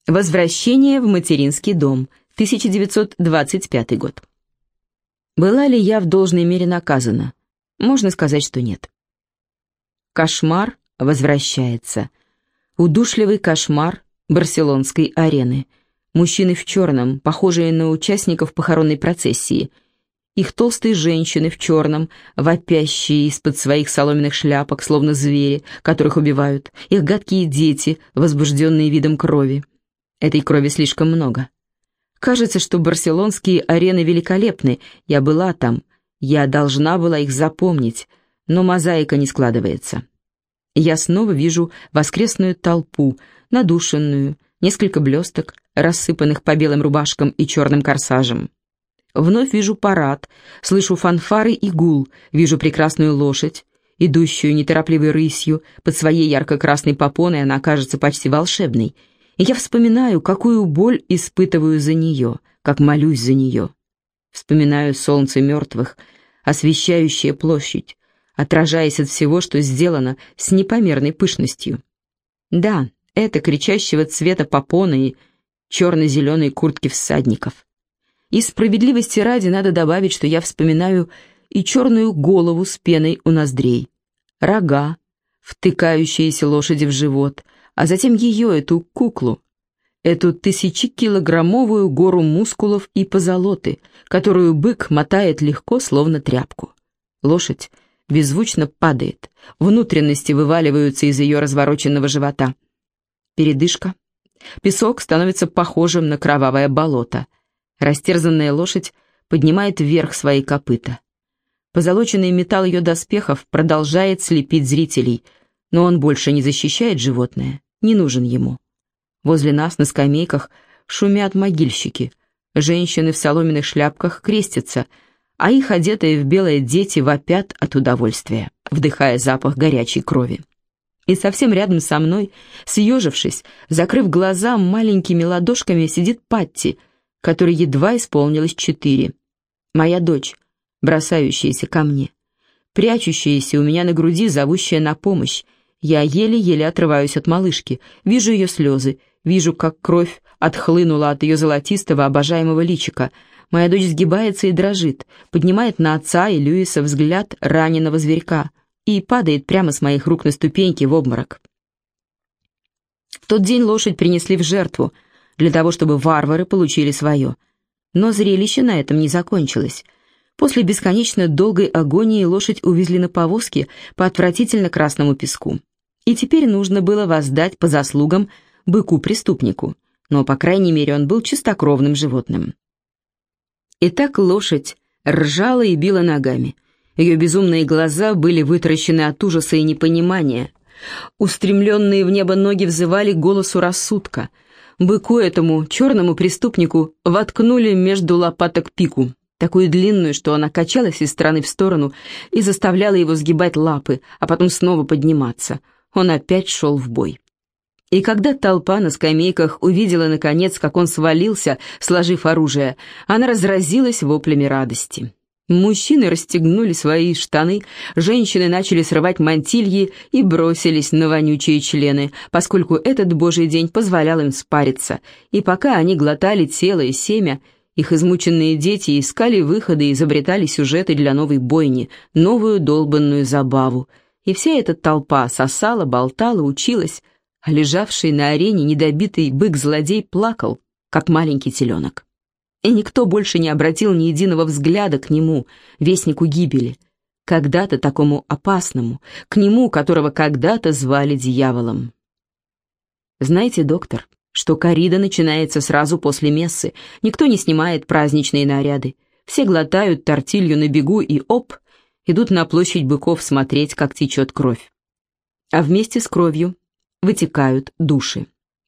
Возвращение в материнский дом. 1925 год. Была ли я в должной мере наказана? Можно сказать, что нет. Кошмар возвращается. Удушливый кошмар барселонской арены. Мужчины в черном, похожие на участников похоронной процессии. Их толстые женщины в черном, вопящие из-под своих соломенных шляпок, словно звери, которых убивают. Их гадкие дети, возбужденные видом крови. Этой крови слишком много. Кажется, что барселонские арены великолепны. Я была там. Я должна была их запомнить. Но мозаика не складывается. Я снова вижу воскресную толпу, надушенную, несколько блесток, рассыпанных по белым рубашкам и черным корсажам. Вновь вижу парад, слышу фанфары и гул, вижу прекрасную лошадь, идущую неторопливой рысью, под своей ярко-красной попоной она кажется почти волшебной. И я вспоминаю, какую боль испытываю за нее, как молюсь за нее. Вспоминаю солнце мертвых, освещающее площадь, отражаясь от всего, что сделано с непомерной пышностью. Да, это кричащего цвета попоны и черно-зеленой куртки всадников. И справедливости ради надо добавить, что я вспоминаю и черную голову с пеной у ноздрей, рога, втыкающиеся лошади в живот, а затем ее, эту куклу, эту 1000-килограммовую гору мускулов и позолоты, которую бык мотает легко, словно тряпку. Лошадь беззвучно падает, внутренности вываливаются из ее развороченного живота. Передышка. Песок становится похожим на кровавое болото. Растерзанная лошадь поднимает вверх свои копыта. Позолоченный металл ее доспехов продолжает слепить зрителей, но он больше не защищает животное, не нужен ему. Возле нас на скамейках шумят могильщики. Женщины в соломенных шляпках крестятся, а их одетые в белое дети вопят от удовольствия, вдыхая запах горячей крови. И совсем рядом со мной, съежившись, закрыв глаза, маленькими ладошками сидит Патти, которой едва исполнилось 4. Моя дочь, бросающаяся ко мне, прячущаяся у меня на груди, зовущая на помощь. Я еле-еле отрываюсь от малышки, вижу ее слезы, вижу, как кровь отхлынула от ее золотистого обожаемого личика. Моя дочь сгибается и дрожит, поднимает на отца и Льюиса взгляд раненого зверька и падает прямо с моих рук на ступеньки в обморок. В тот день лошадь принесли в жертву, для того, чтобы варвары получили свое. Но зрелище на этом не закончилось. После бесконечно долгой агонии лошадь увезли на повозке по отвратительно красному песку. И теперь нужно было воздать по заслугам быку-преступнику, но, по крайней мере, он был чистокровным животным. Итак, лошадь ржала и била ногами. Ее безумные глаза были вытаращены от ужаса и непонимания. Устремленные в небо ноги взывали к голосу рассудка. Быку этому, черному преступнику, воткнули между лопаток пику, такую длинную, что она качалась из стороны в сторону и заставляла его сгибать лапы, а потом снова подниматься. Он опять шел в бой. И когда толпа на скамейках увидела, наконец, как он свалился, сложив оружие, она разразилась воплями радости. Мужчины расстегнули свои штаны, женщины начали срывать мантильи и бросились на вонючие члены, поскольку этот божий день позволял им спариться, и пока они глотали тело и семя, их измученные дети искали выходы и изобретали сюжеты для новой бойни, новую долбанную забаву. И вся эта толпа сосала, болтала, училась, а лежавший на арене недобитый бык-злодей плакал, как маленький теленок. И никто больше не обратил ни единого взгляда к нему, вестнику гибели, когда-то такому опасному, к нему, которого когда-то звали дьяволом. Знаете, доктор, что коррида начинается сразу после мессы, никто не снимает праздничные наряды, все глотают тортилью на бегу и, идут на площадь быков смотреть, как течет кровь. А вместе с кровью вытекают души.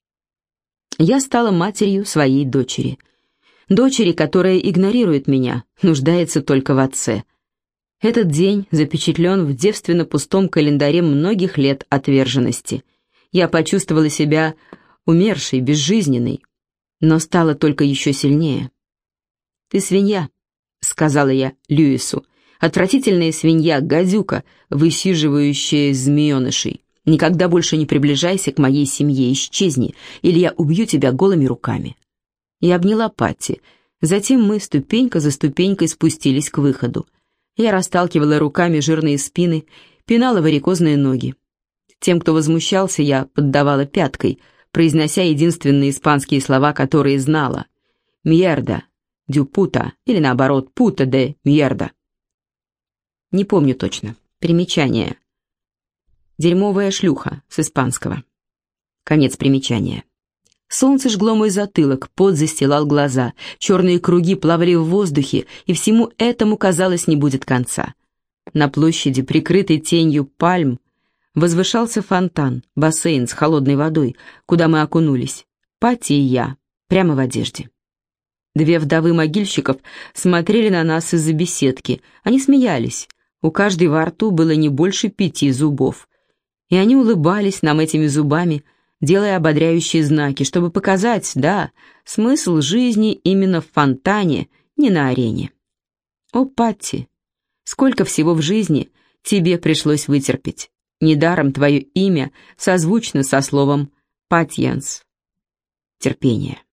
Я стала матерью своей дочери. Дочери, которая игнорирует меня, нуждается только в отце. Этот день запечатлен в девственно-пустом календаре многих лет отверженности. Я почувствовала себя умершей, безжизненной, но стала только еще сильнее. «Ты свинья», — сказала я Льюису, «отвратительная свинья, гадюка, высиживающая змеенышей. Никогда больше не приближайся к моей семье, исчезни, или я убью тебя голыми руками». Я обняла Патти. Затем мы ступенька за ступенькой спустились к выходу. Я расталкивала руками жирные спины, пинала варикозные ноги. Тем, кто возмущался, я поддавала пяткой, произнося единственные испанские слова, которые знала. «Мьерда», «дюпута» или, наоборот, «пута де мьерда». Не помню точно. Примечание. «Дерьмовая шлюха» с испанского. Конец примечания. Солнце жгло мой затылок, пот застилал глаза, черные круги плавали в воздухе, и всему этому, казалось, не будет конца. На площади, прикрытой тенью пальм, возвышался фонтан, бассейн с холодной водой, куда мы окунулись, Патти и я, прямо в одежде. Две вдовы могильщиков смотрели на нас из-за беседки. Они смеялись. У каждой во рту было не больше 5 зубов. И они улыбались нам этими зубами, делая ободряющие знаки, чтобы показать, да, смысл жизни именно в фонтане, не на арене. О, Патти, сколько всего в жизни тебе пришлось вытерпеть. Недаром твое имя созвучно со словом «патьянс» — терпение.